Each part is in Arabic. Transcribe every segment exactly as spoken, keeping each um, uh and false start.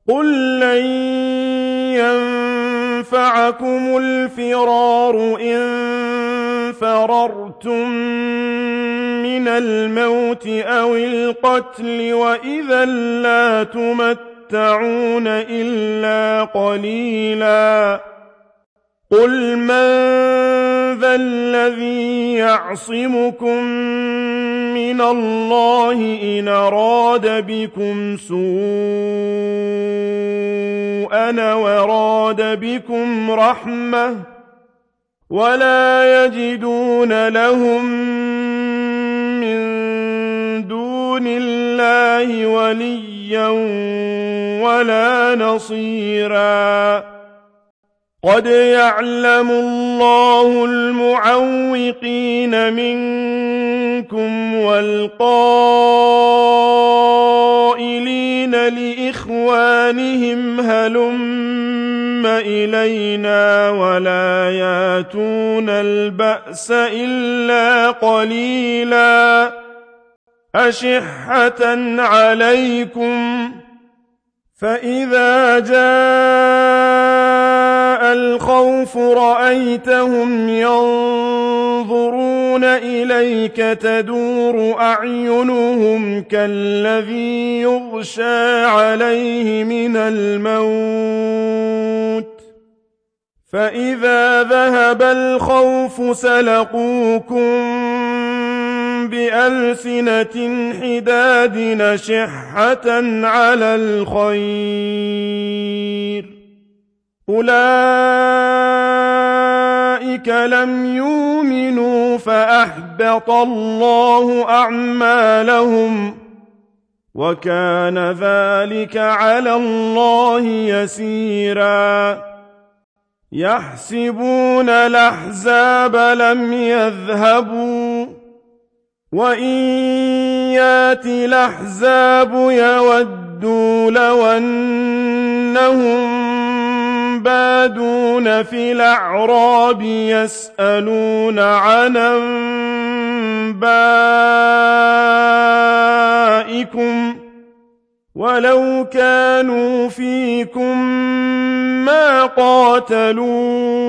قُل لَّن يَنفَعَكُمُ الْفِرَارُ إِن فَرَرْتُم مِّنَ الْمَوْتِ أَوِ الْقَتْلِ وَإِذًا لَّا تُمَتَّعُونَ إِلَّا قَلِيلًا قُلْ مَن ذَا الَّذِي يَعْصِمُكُم مِّنَ اللَّهِ إِنْ أَرَادَ بِكُمْ سُوءًا أَوْ أَرَادَ بِكُمْ رَحْمَةً وَلَا يَجِدُونَ لَهُم مِّن دُونِ اللَّهِ وَلِيًّا وَلَا نَصِيرًا قَدْ يَعْلَمُ اللَّهُ الْمُعَوِّقِينَ مِنكُمْ وَالْقَائِلِينَ لِإِخْوَانِهِمْ هَلُمَّ إِلَيْنَا وَلَا يَأْتُونَ الْبَأْسَ إِلَّا قَلِيلًا أَشِحَّةً عَلَيْكُمْ فَإِذَا جَاءَ الْخَوْفُ رَأَيْتَهُمْ يَنظُرُونَ إِلَيْكَ تَدُورُ أَعْيُنُهُمْ كَالَّذِي يُغْشَىٰ عَلَيْهِ مِنَ الْمَوْتِ فَإِذَا ذَهَبَ الْخَوْفُ سَلَقُوكُم بِأَلْسِنَةٍ حِدَادٍ أَشِحَّةً عَلَى الْخَيْرِ أُولَٰئِكَ لَمْ يُؤْمِنُوا فَأَحْبَطَ اللَّهُ أَعْمَالَهُمْ وَكَانَ ذَٰلِكَ عَلَى اللَّهِ يَسِيرًا يَحْسَبُونَ الْأَحْزَابَ لَمْ يَذْهَبُوا وَإِن يَأْتِ الْأَحْزَابُ يَوَدُّوا لَوْ أَنَّهُم بَادُونَ فِي الْأَعْرَابِ يَسْأَلُونَ عَنْ أَنبَائِكُمْ وَلَوْ كَانُوا فِيكُم مَّا قَاتَلُوا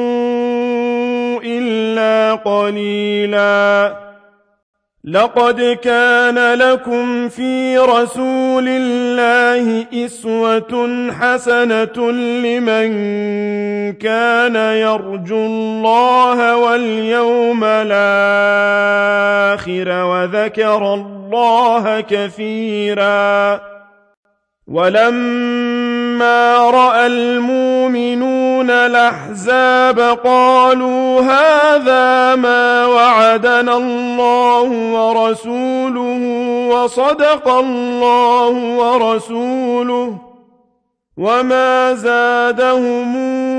إِلَّا قَلِيلًا لَقَدْ كَانَ لَكُمْ فِي رَسُولِ اللَّهِ أُسْوَةٌ حَسَنَةٌ لِّمَن كَانَ يَرْجُو اللَّهَ وَالْيَوْمَ الْآخِرَ وَذَكَرَ اللَّهَ كَثِيرًا وَلَمَّا رَأَى الْمُؤْمِنُونَ الْأَحْزَابَ قَالُوا هَٰذَا مَا وَعَدَنَا اللَّهُ وَرَسُولُهُ وَصَدَقَ اللَّهُ وَرَسُولُهُ وَمَا زَادَهُمْ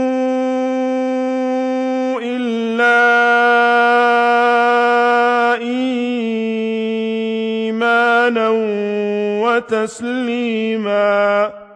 إِلَّا إِيمَانًا وَتَسْلِيمًا